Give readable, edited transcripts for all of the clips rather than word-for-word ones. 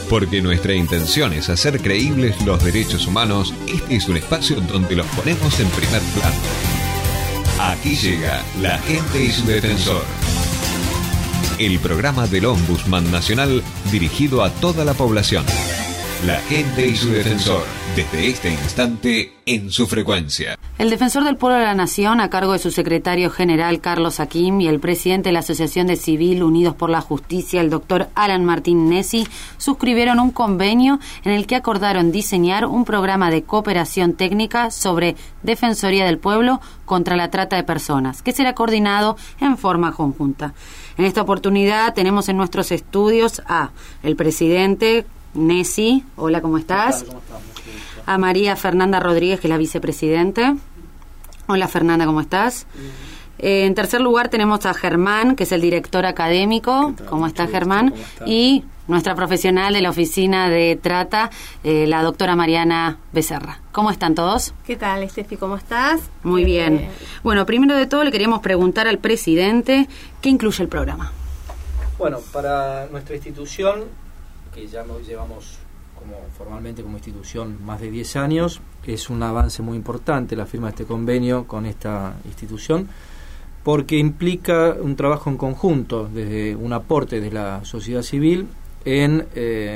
Porque nuestra intención es hacer creíbles los derechos humanos, este es un espacio donde los ponemos en primer plano. Aquí llega La Gente y su Defensor. El programa del Ombudsman Nacional dirigido a toda la población. La Gente y su Defensor, desde este instante en su frecuencia. El Defensor del Pueblo de la Nación, a cargo de su secretario general Carlos Hakim, y el presidente de la Asociación de Civil Unidos por la Justicia, el doctor Alan Martín Nessi, suscribieron un convenio en el que acordaron diseñar un programa de cooperación técnica sobre Defensoría del Pueblo contra la trata de personas, que será coordinado en forma conjunta. En esta oportunidad tenemos en nuestros estudios a el presidente Nessi. Hola, ¿cómo estás? ¿Cómo estás? A María Fernanda Rodríguez, que es la vicepresidente. Hola, Fernanda, ¿cómo estás? En tercer lugar tenemos a Germán, que es el director académico. ¿Cómo está, Germán? ¿Cómo está? Y nuestra profesional de la oficina de trata, la doctora Mariana Becerra. ¿Cómo están todos? ¿Qué tal, Estefi? ¿Cómo estás? Muy bien. Bueno, primero de todo le queríamos preguntar al presidente qué incluye el programa. Bueno, para nuestra institución, que ya nos llevamos formalmente como institución más de 10 años, es un avance muy importante la firma de este convenio con esta institución, porque implica un trabajo en conjunto, desde un aporte de la sociedad civil en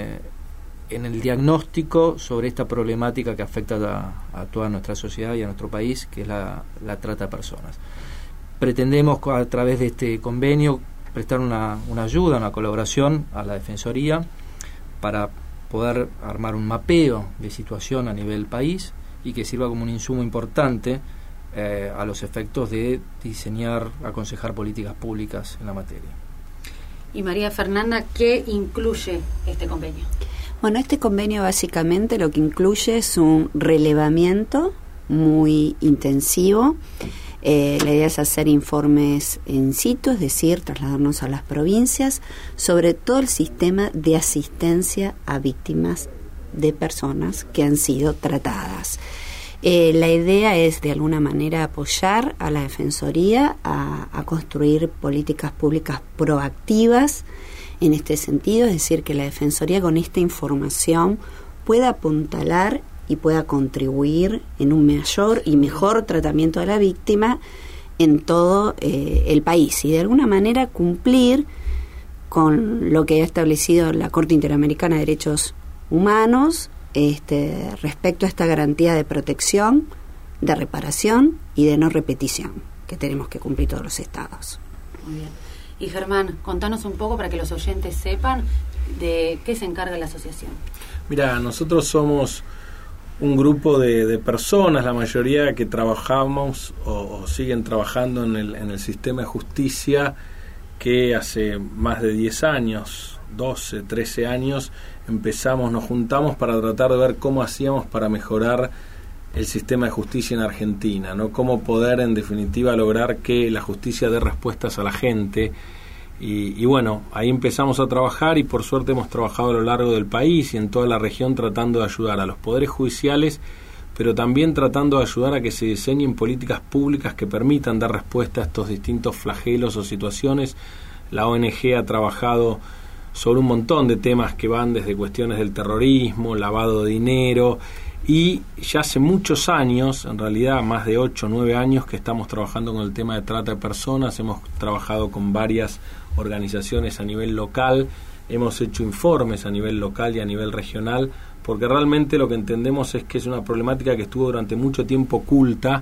el diagnóstico sobre esta problemática que afecta a toda nuestra sociedad y a nuestro país, que es la trata de personas. Pretendemos a través de este convenio prestar una ayuda, una colaboración a la Defensoría para poder armar un mapeo de situación a nivel país y que sirva como un insumo importante a los efectos de diseñar, aconsejar políticas públicas en la materia. Y María Fernanda, ¿qué incluye este convenio? Bueno, este convenio básicamente lo que incluye es un relevamiento muy intensivo. La idea es hacer informes in situ, es decir, trasladarnos a las provincias sobre todo el sistema de asistencia a víctimas de personas que han sido tratadas. La idea es de alguna manera apoyar a la Defensoría a construir políticas públicas proactivas en este sentido, es decir, que la Defensoría con esta información pueda apuntalar y pueda contribuir en un mayor y mejor tratamiento de la víctima en todo el país y de alguna manera cumplir con lo que ha establecido la Corte Interamericana de Derechos Humanos respecto a esta garantía de protección, de reparación y de no repetición que tenemos que cumplir todos los estados. Muy bien. Y Germán, contanos un poco para que los oyentes sepan de qué se encarga la asociación. Mira, nosotros somos un grupo de personas, la mayoría que trabajamos o siguen trabajando en el sistema de justicia, que hace más de 10 años, 12, 13 años, nos juntamos para tratar de ver cómo hacíamos para mejorar el sistema de justicia en Argentina, ¿no? Cómo poder, en definitiva, lograr que la justicia dé respuestas a la gente. Y bueno, ahí empezamos a trabajar y por suerte hemos trabajado a lo largo del país y en toda la región tratando de ayudar a los poderes judiciales, pero también tratando de ayudar a que se diseñen políticas públicas que permitan dar respuesta a estos distintos flagelos o situaciones. La ONG ha trabajado sobre un montón de temas que van desde cuestiones del terrorismo, lavado de dinero, y ya hace muchos años, en realidad más de 8 o 9 años, que estamos trabajando con el tema de trata de personas. Hemos trabajado con varias organizaciones a nivel local, hemos hecho informes a nivel local y a nivel regional, porque realmente lo que entendemos es que es una problemática que estuvo durante mucho tiempo oculta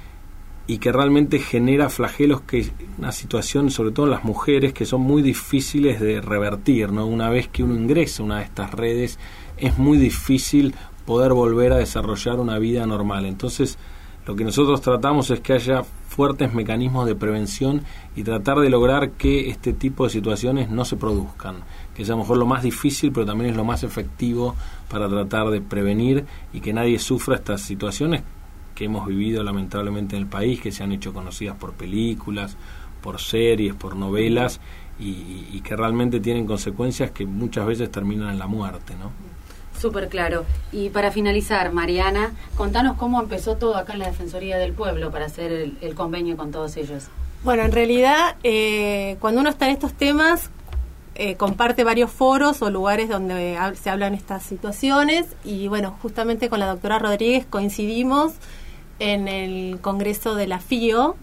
y que realmente genera flagelos, que una situación, sobre todo en las mujeres, que son muy difíciles de revertir, ¿no? Una vez que uno ingresa a una de estas redes, es muy difícil poder volver a desarrollar una vida normal. Entonces, lo que nosotros tratamos es que haya fuertes mecanismos de prevención y tratar de lograr que este tipo de situaciones no se produzcan, que es a lo mejor lo más difícil, pero también es lo más efectivo para tratar de prevenir y que nadie sufra estas situaciones que hemos vivido lamentablemente en el país, que se han hecho conocidas por películas, por series, por novelas, y que realmente tienen consecuencias que muchas veces terminan en la muerte, ¿no? Súper claro. Y para finalizar, Mariana, contanos cómo empezó todo acá en la Defensoría del Pueblo para hacer el convenio con todos ellos. Bueno, en realidad, cuando uno está en estos temas, comparte varios foros o lugares donde se hablan estas situaciones y bueno, justamente con la doctora Rodríguez coincidimos en el congreso de la FIO.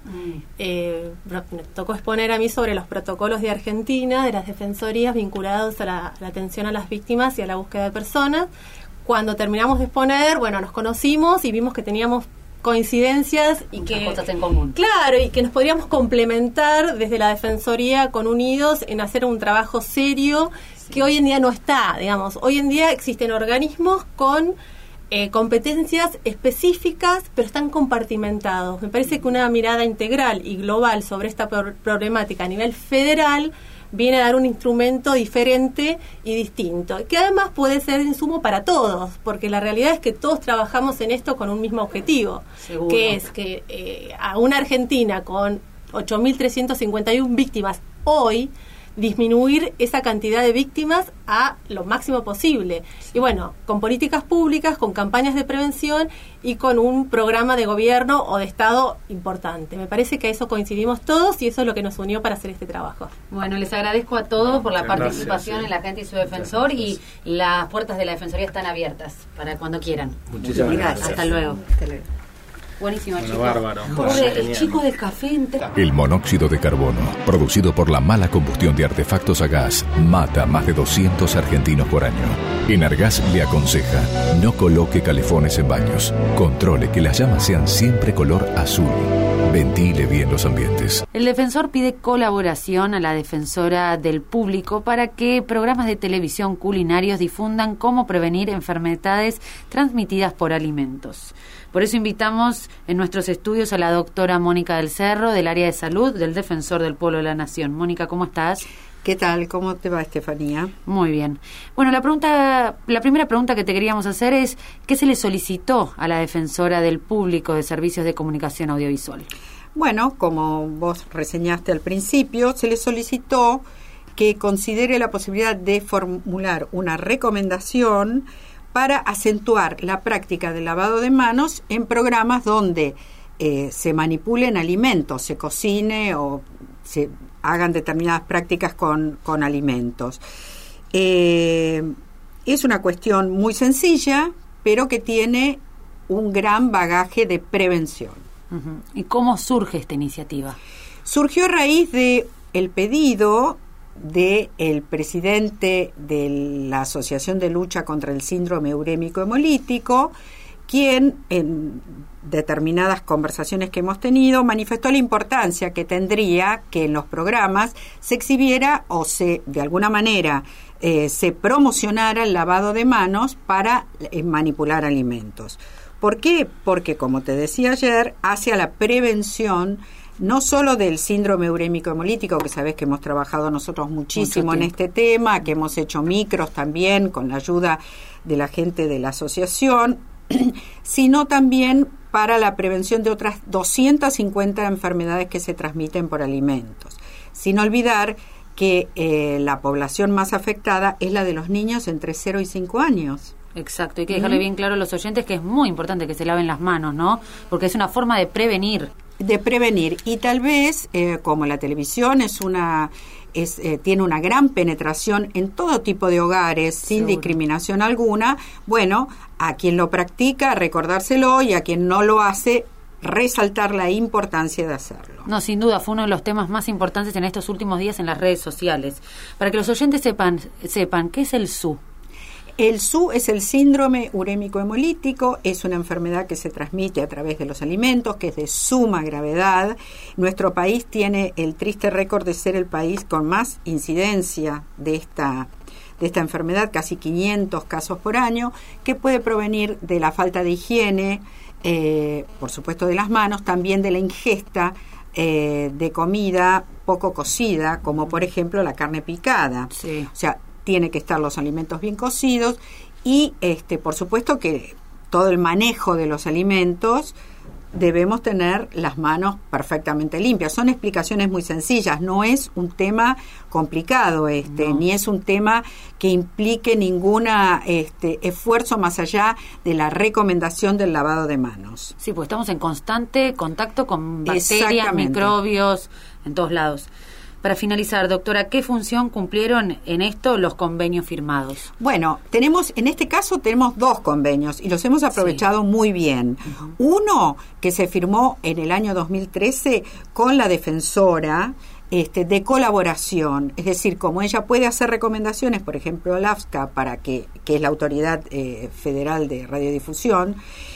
Me tocó exponer a mí sobre los protocolos de Argentina, de las defensorías vinculados a la atención a las víctimas y a la búsqueda de personas. Cuando terminamos de exponer, bueno, nos conocimos y vimos que teníamos coincidencias y muchas que cosas en común. Claro, y que nos podríamos complementar desde la Defensoría con Unidos en hacer un trabajo serio que hoy en día no está, digamos. Hoy en día existen organismos con competencias específicas, pero están compartimentados. Me parece que una mirada integral y global sobre esta problemática a nivel federal viene a dar un instrumento diferente y distinto, que además puede ser de insumo para todos, porque la realidad es que todos trabajamos en esto con un mismo objetivo, Seguro. Que es que a una Argentina con 8.351 víctimas hoy, disminuir esa cantidad de víctimas a lo máximo posible. Y bueno, con políticas públicas, con campañas de prevención y con un programa de gobierno o de Estado importante. Me parece que a eso coincidimos todos y eso es lo que nos unió para hacer este trabajo. Bueno, les agradezco a todos por la Muchas participación gracias, en La Gente y su Defensor y las puertas de la Defensoría están abiertas para cuando quieran. Muchísimas gracias. Hasta luego. Hasta luego. Buenísimo, Bueno, chicos. bárbaro. Pobre, el Genial. chico del café entra. El monóxido de carbono, producido por la mala combustión de artefactos a gas, mata a más de 200 argentinos por año. Enargas le aconseja, no coloque calefones en baños. Controle que las llamas sean siempre color azul. Ventile bien los ambientes. El defensor pide colaboración a la defensora del público para que programas de televisión culinarios difundan cómo prevenir enfermedades transmitidas por alimentos. Por eso invitamos en nuestros estudios a la doctora Mónica del Cerro, del área de salud, del Defensor del Pueblo de la Nación. Mónica, ¿cómo estás? ¿Qué tal? ¿Cómo te va, Estefanía? Muy bien. Bueno, la primera pregunta que te queríamos hacer es, ¿qué se le solicitó a la defensora del público de servicios de comunicación audiovisual? Bueno, como vos reseñaste al principio, se le solicitó que considere la posibilidad de formular una recomendación para acentuar la práctica del lavado de manos en programas donde se manipulen alimentos, se cocine o se hagan determinadas prácticas con alimentos. Es una cuestión muy sencilla, pero que tiene un gran bagaje de prevención. Uh-huh. ¿Y cómo surge esta iniciativa? Surgió a raíz de el pedido del presidente de la Asociación de Lucha contra el Síndrome Urémico Hemolítico, quien en determinadas conversaciones que hemos tenido manifestó la importancia que tendría que en los programas se exhibiera o de alguna manera se promocionara el lavado de manos para manipular alimentos. ¿Por qué? Porque, como te decía ayer, hacia la prevención no solo del síndrome urémico hemolítico, que sabés que hemos trabajado nosotros muchísimo en este tema, que hemos hecho micros también con la ayuda de la gente de la asociación, sino también para la prevención de otras 250 enfermedades que se transmiten por alimentos. Sin olvidar que la población más afectada es la de los niños entre 0 y 5 años. Exacto, hay que dejarle bien claro a los oyentes que es muy importante que se laven las manos, ¿no? Porque es una forma de prevenir. Y tal vez, como la televisión tiene una gran penetración en todo tipo de hogares, sin discriminación alguna, bueno, a quien lo practica, recordárselo, y a quien no lo hace, resaltar la importancia de hacerlo. No, sin duda, fue uno de los temas más importantes en estos últimos días en las redes sociales. Para que los oyentes sepan ¿qué es el SU? El SU es el síndrome urémico hemolítico, es una enfermedad que se transmite a través de los alimentos, que es de suma gravedad. Nuestro país tiene el triste récord de ser el país con más incidencia de esta enfermedad, casi 500 casos por año, que puede provenir de la falta de higiene, por supuesto de las manos, también de la ingesta de comida poco cocida, como por ejemplo la carne picada. Sí. O sea, tiene que estar los alimentos bien cocidos y por supuesto que todo el manejo de los alimentos debemos tener las manos perfectamente limpias. Son explicaciones muy sencillas, no es un tema complicado no. Ni es un tema que implique ningún esfuerzo más allá de la recomendación del lavado de manos. Sí, pues estamos en constante contacto con bacterias, microbios, en todos lados. Para finalizar, doctora, ¿qué función cumplieron en esto los convenios firmados? Bueno, en este caso tenemos 2 convenios y los hemos aprovechado muy bien. Uno que se firmó en el año 2013 con la defensora, de colaboración, es decir, como ella puede hacer recomendaciones, por ejemplo, al AFSCA, que es la Autoridad Federal de Radiodifusión,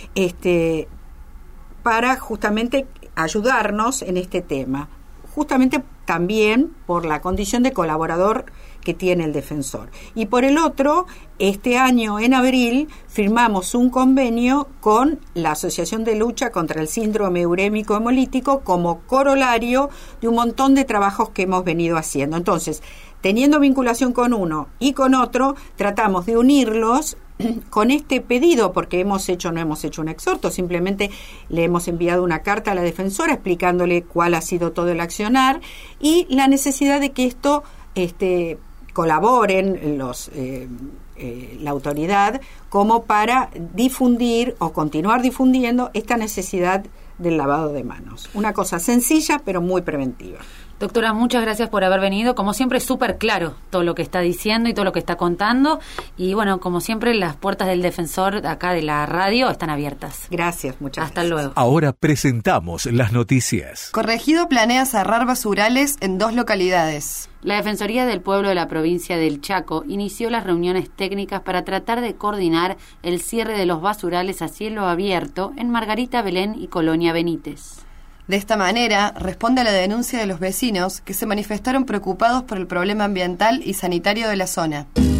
para justamente ayudarnos en este tema, justamente también por la condición de colaborador que tiene el defensor. Y por el otro, este año en abril firmamos un convenio con la Asociación de Lucha contra el Síndrome Urémico Hemolítico como corolario de un montón de trabajos que hemos venido haciendo. Entonces, teniendo vinculación con uno y con otro, tratamos de unirlos con este pedido, porque no hemos hecho un exhorto, simplemente le hemos enviado una carta a la defensora explicándole cuál ha sido todo el accionar y la necesidad de que esto colaboren la autoridad como para difundir o continuar difundiendo esta necesidad del lavado de manos. Una cosa sencilla pero muy preventiva. Doctora, muchas gracias por haber venido. Como siempre, súper claro todo lo que está diciendo y todo lo que está contando. Y bueno, como siempre, las puertas del defensor acá de la radio están abiertas. Gracias, muchas Hasta gracias. luego. Ahora presentamos las noticias. Corregido planea cerrar basurales en 2 localidades. La Defensoría del Pueblo de la provincia del Chaco inició las reuniones técnicas para tratar de coordinar el cierre de los basurales a cielo abierto en Margarita Belén y Colonia Benítez. De esta manera, responde a la denuncia de los vecinos que se manifestaron preocupados por el problema ambiental y sanitario de la zona.